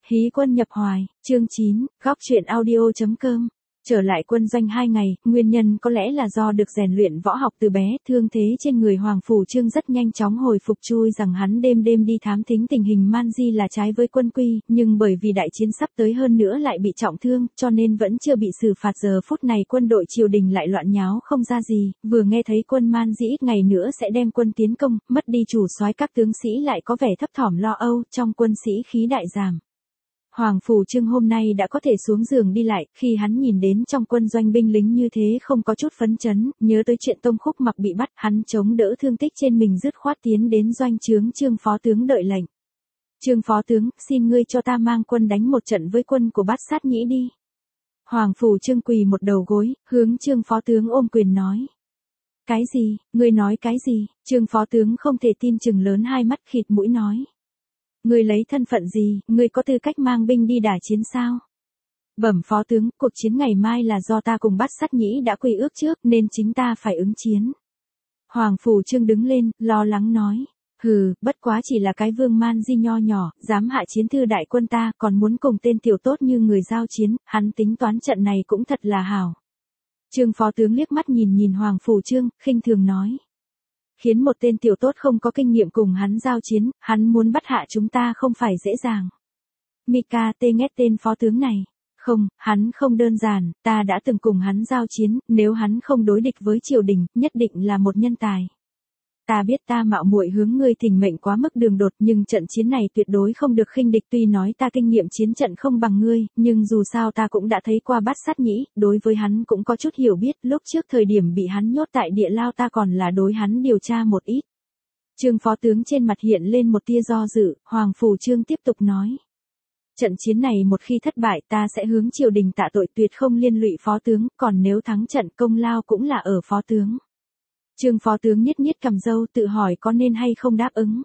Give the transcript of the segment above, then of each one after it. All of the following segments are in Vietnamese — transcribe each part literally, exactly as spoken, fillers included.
Hí quân nhập hoài, chương chín, góc truyện audio.com. Trở lại quân doanh hai ngày, nguyên nhân có lẽ là do được rèn luyện võ học từ bé, thương thế trên người Hoàng Phủ Trương rất nhanh chóng hồi phục, chui rằng hắn đêm đêm đi thám thính tình hình Man Di là trái với quân quy, nhưng bởi vì đại chiến sắp tới hơn nữa lại bị trọng thương, cho nên vẫn chưa bị xử phạt. Giờ phút này quân đội triều đình lại loạn nháo không ra gì, vừa nghe thấy quân Man Di ít ngày nữa sẽ đem quân tiến công, mất đi chủ soái, các tướng sĩ lại có vẻ thấp thỏm lo âu, trong quân sĩ khí đại giảm. Hoàng Phủ Trương hôm nay đã có thể xuống giường đi lại, khi hắn nhìn đến trong quân doanh binh lính như thế không có chút phấn chấn, nhớ tới chuyện Tông Khúc Mặc bị bắt, hắn chống đỡ thương tích trên mình dứt khoát tiến đến doanh trướng Trương phó tướng đợi lệnh. Trương phó tướng, xin ngươi cho ta mang quân đánh một trận với quân của Bát Sát Nhĩ đi. Hoàng Phủ Trương quỳ một đầu gối, hướng Trương phó tướng ôm quyền nói. Cái gì, ngươi nói cái gì? Trương phó tướng không thể tin, chừng lớn hai mắt khịt mũi nói. Ngươi lấy thân phận gì, ngươi có tư cách mang binh đi đả chiến sao? Bẩm phó tướng, cuộc chiến ngày mai là do ta cùng Bát Sát Nhĩ đã quy ước trước, nên chính ta phải ứng chiến. Hoàng Phủ Trương đứng lên, lo lắng nói. Hừ, bất quá chỉ là cái vương Man Di nho nhỏ, dám hạ chiến thư đại quân ta, còn muốn cùng tên tiểu tốt như người giao chiến, hắn tính toán trận này cũng thật là hảo. Trương phó tướng liếc mắt nhìn nhìn Hoàng Phủ Trương, khinh thường nói. Khiến một tên tiểu tốt không có kinh nghiệm cùng hắn giao chiến, hắn muốn bắt hạ chúng ta không phải dễ dàng. Mika tê ghét tên phó tướng này. Không, hắn không đơn giản, ta đã từng cùng hắn giao chiến, nếu hắn không đối địch với triều đình, nhất định là một nhân tài. Ta biết ta mạo muội hướng ngươi thỉnh mệnh quá mức đường đột, nhưng trận chiến này tuyệt đối không được khinh địch. Tuy nói ta kinh nghiệm chiến trận không bằng ngươi, nhưng dù sao ta cũng đã thấy qua Bát Sát Nhĩ, đối với hắn cũng có chút hiểu biết. Lúc trước thời điểm bị hắn nhốt tại địa lao ta còn là đối hắn điều tra một ít. Trương phó tướng trên mặt hiện lên một tia do dự, Hoàng Phủ Trương tiếp tục nói. Trận chiến này một khi thất bại ta sẽ hướng triều đình tạ tội, tuyệt không liên lụy phó tướng, còn nếu thắng trận công lao cũng là ở phó tướng. Trương phó tướng nhiết nhiết cầm râu, tự hỏi có nên hay không đáp ứng.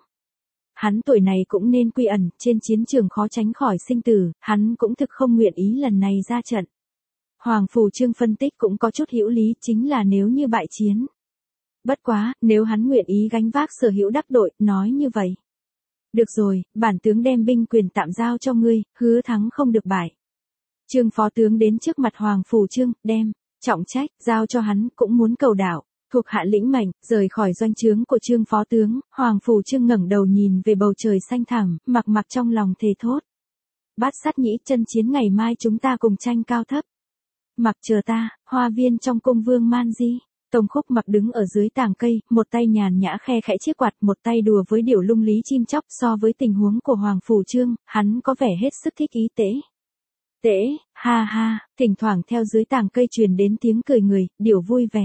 Hắn tuổi này cũng nên quy ẩn, trên chiến trường khó tránh khỏi sinh tử, hắn cũng thực không nguyện ý lần này ra trận. Hoàng Phủ Trương phân tích cũng có chút hữu lý, chính là nếu như bại chiến. Bất quá, nếu hắn nguyện ý gánh vác sở hữu đắc đội, nói như vậy. Được rồi, bản tướng đem binh quyền tạm giao cho ngươi, hứa thắng không được bại. Trương phó tướng đến trước mặt Hoàng Phủ Trương, đem, trọng trách, giao cho hắn, cũng muốn cầu đạo. Thuộc hạ lĩnh mệnh, rời khỏi doanh trướng của Trương phó tướng, Hoàng Phủ Trương ngẩng đầu nhìn về bầu trời xanh thẳm, mặc mặc trong lòng thề thốt. Bát Sát Nhĩ, chân chiến ngày mai chúng ta cùng tranh cao thấp. Mặc chờ ta, hoa viên trong cung vương Man Di. Tông Khúc Mặc đứng ở dưới tàng cây, một tay nhàn nhã khe khẽ chiếc quạt, một tay đùa với điểu lung lý chim chóc. So với tình huống của Hoàng Phủ Trương, hắn có vẻ hết sức thích ý tễ. Tễ, ha ha, thỉnh thoảng theo dưới tàng cây truyền đến tiếng cười người, điểu vui vẻ.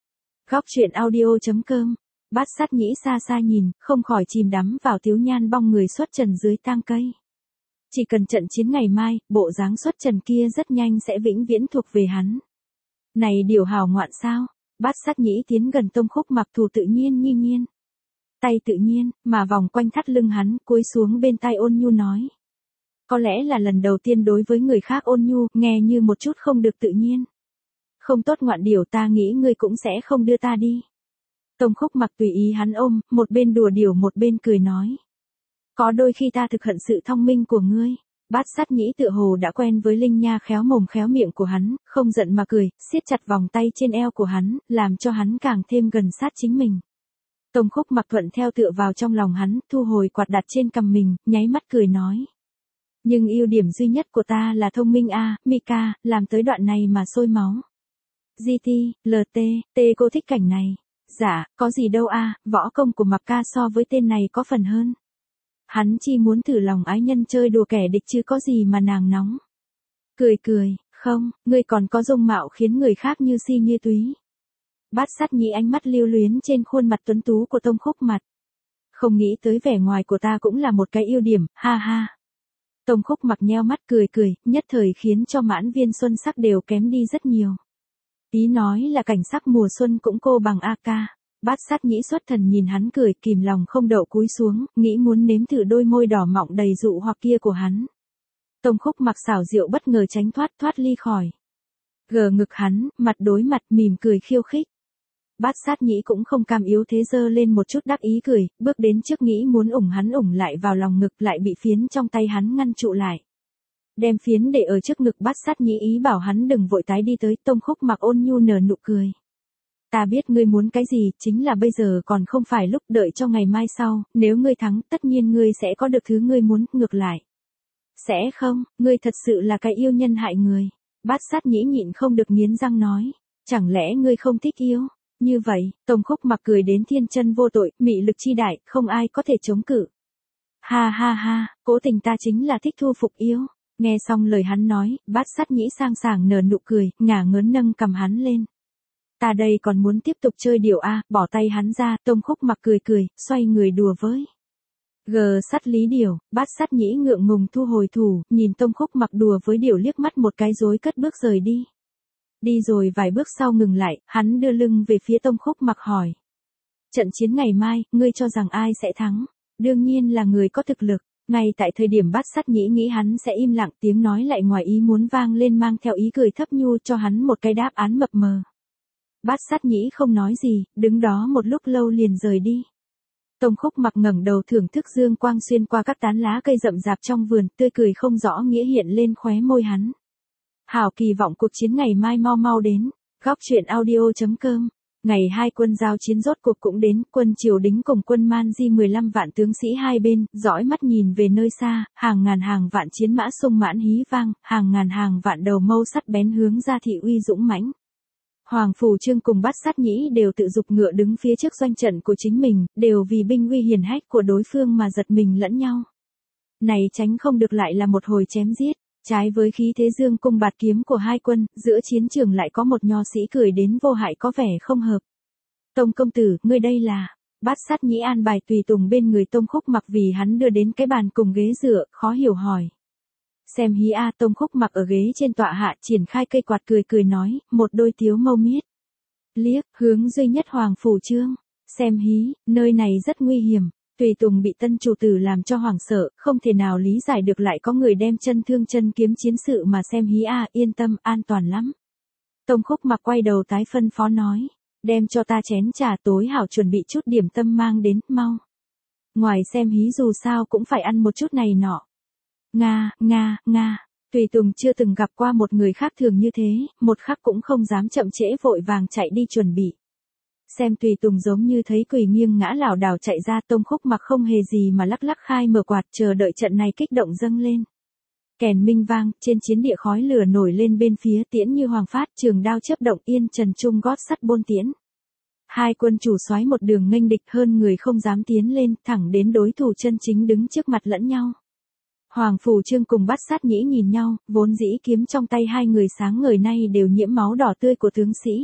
Góc truyện audio.com. Bát Sát Nhĩ xa xa nhìn, không khỏi chìm đắm vào thiếu nhan bong người xuất trần dưới tang cây. Chỉ cần trận chiến ngày mai, bộ dáng xuất trần kia rất nhanh sẽ vĩnh viễn thuộc về hắn. Này điều hào ngoạn sao? Bát Sát Nhĩ tiến gần Tông Khúc Mặc, thủ tự nhiên nhi nhiên. Tay tự nhiên, mà vòng quanh thắt lưng hắn, cúi xuống bên tai ôn nhu nói. Có lẽ là lần đầu tiên đối với người khác ôn nhu, nghe như một chút không được tự nhiên. Không tốt ngoạn điểu, ta nghĩ ngươi cũng sẽ không đưa ta đi. Tông Khúc Mặc tùy ý hắn ôm, một bên đùa điểu một bên cười nói. Có đôi khi ta thực hận sự thông minh của ngươi. Bát Sát Nhĩ tựa hồ đã quen với linh nha khéo mồm khéo miệng của hắn, không giận mà cười, siết chặt vòng tay trên eo của hắn, làm cho hắn càng thêm gần sát chính mình. Tông Khúc Mặc thuận theo tựa vào trong lòng hắn, thu hồi quạt đặt trên cằm mình, nháy mắt cười nói. Nhưng ưu điểm duy nhất của ta là thông minh a, à, Mika, làm tới đoạn này mà sôi máu. giê tê, lờ tê, T cô thích cảnh này. Dạ, có gì đâu a, à, võ công của Mặc ca so với tên này có phần hơn. Hắn chỉ muốn thử lòng ái nhân chơi đùa kẻ địch chứ có gì mà nàng nóng. Cười cười, không, ngươi còn có dung mạo khiến người khác như si như túy. Bát Sát Nhĩ ánh mắt lưu luyến trên khuôn mặt tuấn tú của Tông Khúc Mặc. Không nghĩ tới vẻ ngoài của ta cũng là một cái ưu điểm, ha ha. Tông Khúc Mặc nheo mắt cười cười, nhất thời khiến cho mãn viên xuân sắc đều kém đi rất nhiều. Ý nói là cảnh sắc mùa xuân cũng cô bằng a ca. Bát Sát Nhĩ xuất thần nhìn hắn cười, kìm lòng không đậu cúi xuống, nghĩ muốn nếm thử đôi môi đỏ mọng đầy dụ hoặc kia của hắn. Tông Khúc Mặc xảo diệu bất ngờ tránh thoát thoát ly khỏi. Gờ ngực hắn, mặt đối mặt mỉm cười khiêu khích. Bát Sát Nhĩ cũng không cam yếu thế, giơ lên một chút đắc ý cười, bước đến trước nghĩ muốn ủng hắn ủng lại vào lòng ngực, lại bị phiến trong tay hắn ngăn trụ lại. Đem phiến để ở trước ngực Bát Sát Nhĩ ý bảo hắn đừng vội tái đi tới. Tông Khúc Mặc ôn nhu nở nụ cười. Ta biết ngươi muốn cái gì, chính là bây giờ còn không phải lúc, đợi cho ngày mai sau, nếu ngươi thắng, tất nhiên ngươi sẽ có được thứ ngươi muốn, ngược lại. Sẽ không, ngươi thật sự là cái yêu nhân hại người. Bát Sát Nhĩ nhịn không được nghiến răng nói. Chẳng lẽ ngươi không thích yêu? Như vậy, Tông Khúc Mặc cười đến thiên chân vô tội, mị lực chi đại, không ai có thể chống cự. Ha ha ha, cố tình ta chính là thích thu phục yêu. Nghe xong lời hắn nói, Bát Sát Nhĩ sang sảng nở nụ cười, ngả ngớn nâng cầm hắn lên. Ta đây còn muốn tiếp tục chơi điệu a, bỏ tay hắn ra. Tông Khúc Mặc cười cười, xoay người đùa với. Gờ sắt lý điểu. Bát Sát Nhĩ ngượng ngùng thu hồi thủ, nhìn Tông Khúc Mặc đùa với điểu liếc mắt một cái rồi cất bước rời đi. Đi rồi vài bước sau ngừng lại, hắn đưa lưng về phía Tông Khúc Mặc hỏi. Trận chiến ngày mai, ngươi cho rằng ai sẽ thắng? Đương nhiên là người có thực lực. Ngay tại thời điểm Bát Sát Nhĩ nghĩ hắn sẽ im lặng, tiếng nói lại ngoài ý muốn vang lên mang theo ý cười thấp nhu cho hắn một cái đáp án mập mờ. Bát Sát Nhĩ không nói gì, đứng đó một lúc lâu liền rời đi. Tông Khúc Mặc ngẩng đầu thưởng thức dương quang xuyên qua các tán lá cây rậm rạp trong vườn, tươi cười không rõ nghĩa hiện lên khóe môi hắn. Hảo kỳ vọng cuộc chiến ngày mai mau mau đến. Góc truyện audio chấm com. Ngày hai quân giao chiến rốt cuộc cũng đến, quân Triều Đính cùng quân Man Di mười lăm vạn tướng sĩ hai bên, dõi mắt nhìn về nơi xa, hàng ngàn hàng vạn chiến mã sung mãn hí vang, hàng ngàn hàng vạn đầu mâu sắt bén hướng ra thị uy dũng mãnh. Hoàng Phủ Trương cùng Bát Sát Nhĩ đều tự dục ngựa đứng phía trước doanh trận của chính mình, đều vì binh uy hiển hách của đối phương mà giật mình lẫn nhau. Này tránh không được lại là một hồi chém giết. Trái với khí thế dương cung bạt kiếm của hai quân, giữa chiến trường lại có một nho sĩ cười đến vô hại có vẻ không hợp. Tông công tử, ngươi đây là... Bát Sát Nhĩ an bài tùy tùng bên người Tông Khúc Mặc vì hắn đưa đến cái bàn cùng ghế dựa, khó hiểu hỏi. Xem hí a. Tông Khúc Mặc ở ghế trên tọa hạ triển khai cây quạt cười cười nói, một đôi tiếu mâu miết. Liếc, hướng duy nhất Hoàng Phủ Trương. Xem hí, nơi này rất nguy hiểm. Tùy tùng bị tân chủ tử làm cho hoảng sợ, không thể nào lý giải được lại có người đem chân thương chân kiếm chiến sự mà xem hí a, yên tâm, an toàn lắm. Tông Khúc Mặc quay đầu tái phân phó nói, đem cho ta chén trà tối hảo chuẩn bị chút điểm tâm mang đến, mau. Ngoài xem hí dù sao cũng phải ăn một chút này nọ. Nga, Nga, Nga, tùy tùng chưa từng gặp qua một người khác thường như thế, một khắc cũng không dám chậm trễ vội vàng chạy đi chuẩn bị. Xem tùy tùng giống như thấy quỳ nghiêng ngã lảo đảo chạy ra. Tông Khúc Mặc không hề gì mà lắc lắc khai mở quạt chờ đợi trận này kích động dâng lên. Kèn minh vang, trên chiến địa khói lửa nổi lên bên phía, tiễn như hoàng phát, trường đao chớp động, yên trần trung gót sắt bôn tiễn. Hai quân chủ soái một đường nghênh địch, hơn người không dám tiến lên, thẳng đến đối thủ chân chính đứng trước mặt lẫn nhau. Hoàng Phủ Trương cùng Bát Sát Nhĩ nhìn nhau, vốn dĩ kiếm trong tay hai người sáng ngời nay đều nhiễm máu đỏ tươi của tướng sĩ.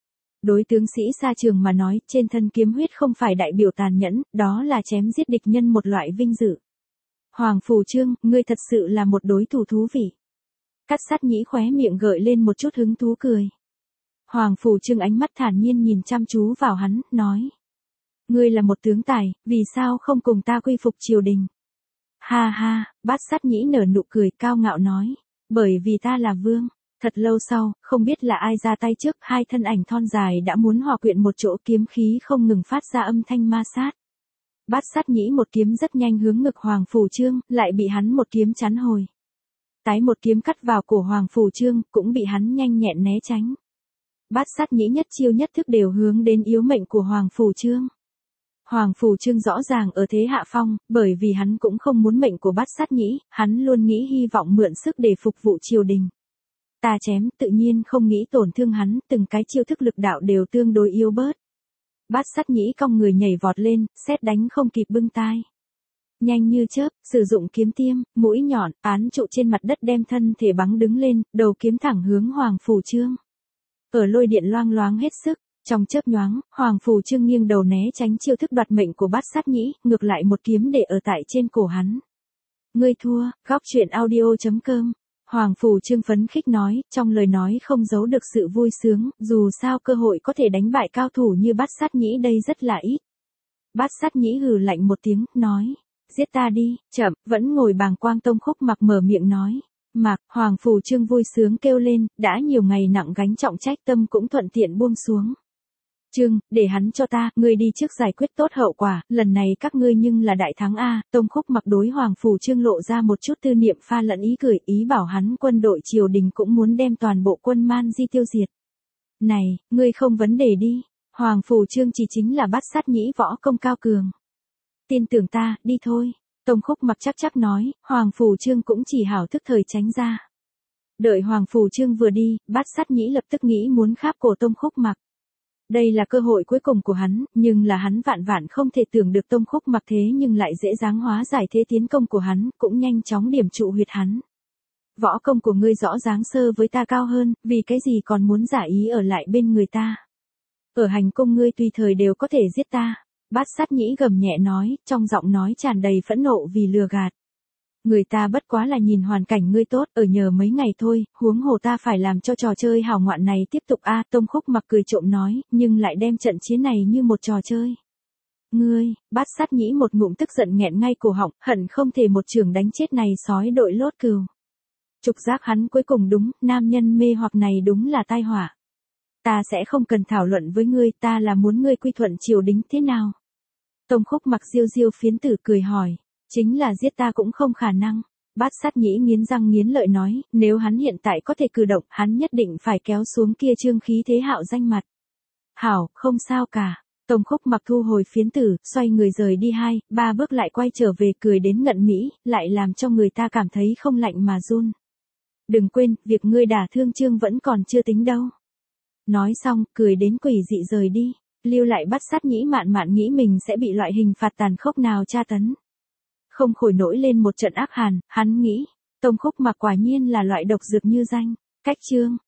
Đối tướng sĩ xa trường mà nói, trên thân kiếm huyết không phải đại biểu tàn nhẫn, đó là chém giết địch nhân một loại vinh dự. Hoàng Phủ Trương, ngươi thật sự là một đối thủ thú vị. Bát Sát Nhĩ khóe miệng gợi lên một chút hứng thú cười. Hoàng Phủ Trương ánh mắt thản nhiên nhìn chăm chú vào hắn, nói. Ngươi là một tướng tài, vì sao không cùng ta quy phục triều đình? Ha ha, Bát Sát Nhĩ nở nụ cười cao ngạo nói. Bởi vì ta là vương. Thật lâu sau, không biết là ai ra tay trước, hai thân ảnh thon dài đã muốn hòa quyện một chỗ, kiếm khí không ngừng phát ra âm thanh ma sát. Bát Sát Nhĩ một kiếm rất nhanh hướng ngực Hoàng Phủ Trương, lại bị hắn một kiếm chắn hồi. Tái một kiếm cắt vào cổ Hoàng Phủ Trương, cũng bị hắn nhanh nhẹn né tránh. Bát Sát Nhĩ nhất chiêu nhất thức đều hướng đến yếu mệnh của Hoàng Phủ Trương. Hoàng Phủ Trương rõ ràng ở thế hạ phong, bởi vì hắn cũng không muốn mệnh của Bát Sát Nhĩ, hắn luôn nghĩ hy vọng mượn sức để phục vụ triều đình. Ta chém, tự nhiên không nghĩ tổn thương hắn, từng cái chiêu thức lực đạo đều tương đối yếu bớt. Bát Sát Nhĩ cong người nhảy vọt lên, sét đánh không kịp bưng tai. Nhanh như chớp, sử dụng kiếm tiêm, mũi nhọn, án trụ trên mặt đất đem thân thể bắn đứng lên, đầu kiếm thẳng hướng Hoàng Phủ Trương. Ở lôi điện loang loáng hết sức, trong chớp nhoáng, Hoàng Phủ Trương nghiêng đầu né tránh chiêu thức đoạt mệnh của Bát Sát Nhĩ, ngược lại một kiếm để ở tại trên cổ hắn. Ngươi thua. Góc truyện audio chấm com. Hoàng Phủ Trương phấn khích nói, trong lời nói không giấu được sự vui sướng, dù sao cơ hội có thể đánh bại cao thủ như Bát Sát Nhĩ đây rất là ít. Bát Sát Nhĩ hừ lạnh một tiếng, nói, giết ta đi. Chậm, vẫn ngồi bàng quang. Tông Khúc Mặc mở miệng nói. Mặc, Hoàng Phủ Trương vui sướng kêu lên, đã nhiều ngày nặng gánh trọng trách tâm cũng thuận tiện buông xuống. Trương, để hắn cho ta, ngươi đi trước giải quyết tốt hậu quả, lần này các ngươi nhưng là đại thắng a. Tông Khúc Mặc đối Hoàng Phủ Trương lộ ra một chút tư niệm pha lẫn ý cười, ý bảo hắn quân đội triều đình cũng muốn đem toàn bộ quân Man Di tiêu diệt. Này, ngươi không vấn đề đi, Hoàng Phủ Trương chỉ chính là Bát Sát Nhĩ võ công cao cường. Tin tưởng ta, đi thôi. Tông Khúc Mặc chắc chắc nói, Hoàng Phủ Trương cũng chỉ hảo thức thời tránh ra. Đợi Hoàng Phủ Trương vừa đi, Bát Sát Nhĩ lập tức nghĩ muốn kháp cổ Tông Khúc Mặc. Đây là cơ hội cuối cùng của hắn, nhưng là hắn vạn vạn không thể tưởng được Tông Khúc Mặc thế nhưng lại dễ dàng hóa giải thế tiến công của hắn, cũng nhanh chóng điểm trụ huyệt hắn. Võ công của ngươi rõ ràng sơ với ta cao hơn, vì cái gì còn muốn giả ý ở lại bên người ta. Ở hành cung ngươi tùy thời đều có thể giết ta. Bát Sát Nhĩ gầm nhẹ nói, trong giọng nói tràn đầy phẫn nộ vì lừa gạt. Người ta bất quá là nhìn hoàn cảnh ngươi tốt, ở nhờ mấy ngày thôi, huống hồ ta phải làm cho trò chơi hào ngoạn này tiếp tục a. Tông Khúc Mặc cười trộm nói, nhưng lại đem trận chiến này như một trò chơi. Ngươi, Bát Sát Nhĩ một ngụm tức giận nghẹn ngay cổ họng, hận không thể một trường đánh chết này sói đội lốt cừu. Trục giác hắn cuối cùng đúng, nam nhân mê hoặc này đúng là tai họa. Ta sẽ không cần thảo luận với ngươi, ta là muốn ngươi quy thuận triều đình thế nào. Tông Khúc Mặc diêu diêu phiến tử cười hỏi, chính là giết ta cũng không khả năng. Bát Sát Nhĩ nghiến răng nghiến lợi nói, nếu hắn hiện tại có thể cử động, hắn nhất định phải kéo xuống kia trương khí thế hạo danh mặt. Hảo, không sao cả. Tông Khúc Mặc thu hồi phiến tử, xoay người rời đi hai, ba bước lại quay trở về cười đến ngận mỹ, lại làm cho người ta cảm thấy không lạnh mà run. Đừng quên, việc ngươi đả thương Trương vẫn còn chưa tính đâu. Nói xong, cười đến quỷ dị rời đi, lưu lại Bát Sát Nhĩ mạn mạn nghĩ mình sẽ bị loại hình phạt tàn khốc nào tra tấn. Không khỏi nổi lên một trận ác hàn, hắn nghĩ, Tông Khúc Mặc quả nhiên là loại độc dược như danh. Cách chương